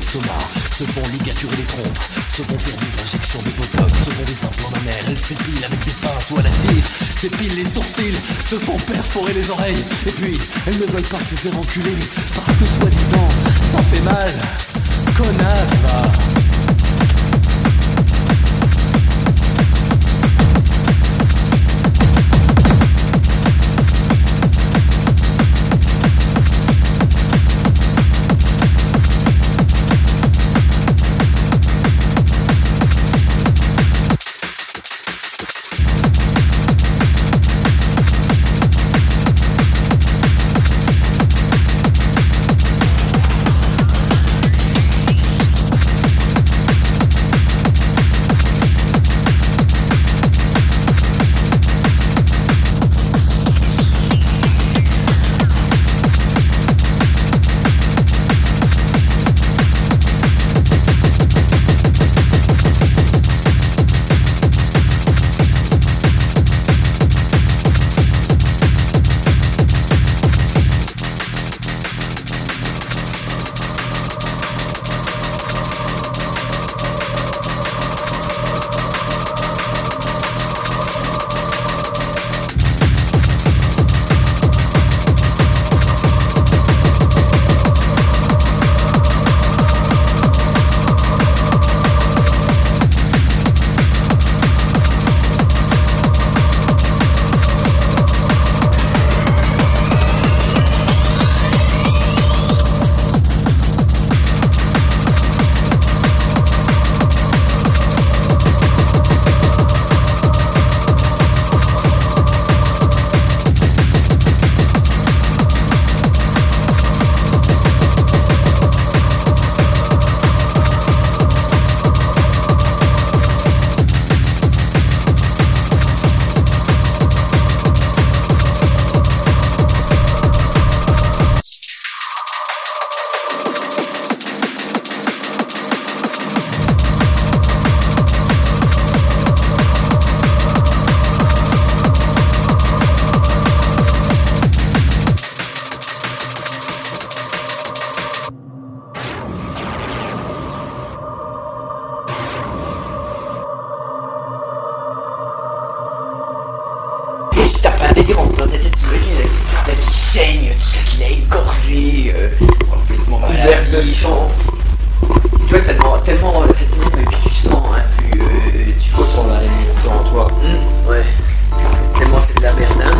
l'estomac, se font ligaturer les trompes, se font faire des injections de botox, se font des implants mammaires, elles s'épilent avec des pinces ou à la cire, s'épilent les sourcils, se font perforer les oreilles, et puis elles ne veulent pas se faire enculer, parce que soi-disant, ça fait mal, connasse va. Dans ta tête, t'imagines là qui saigne, tout ça qu'il a égorgé, complètement malade. Tu vois, tellement cette énigme, et puis tu sens, hein, tu sens la réalité en toi. Ouais. Tellement c'est de la merde, hein.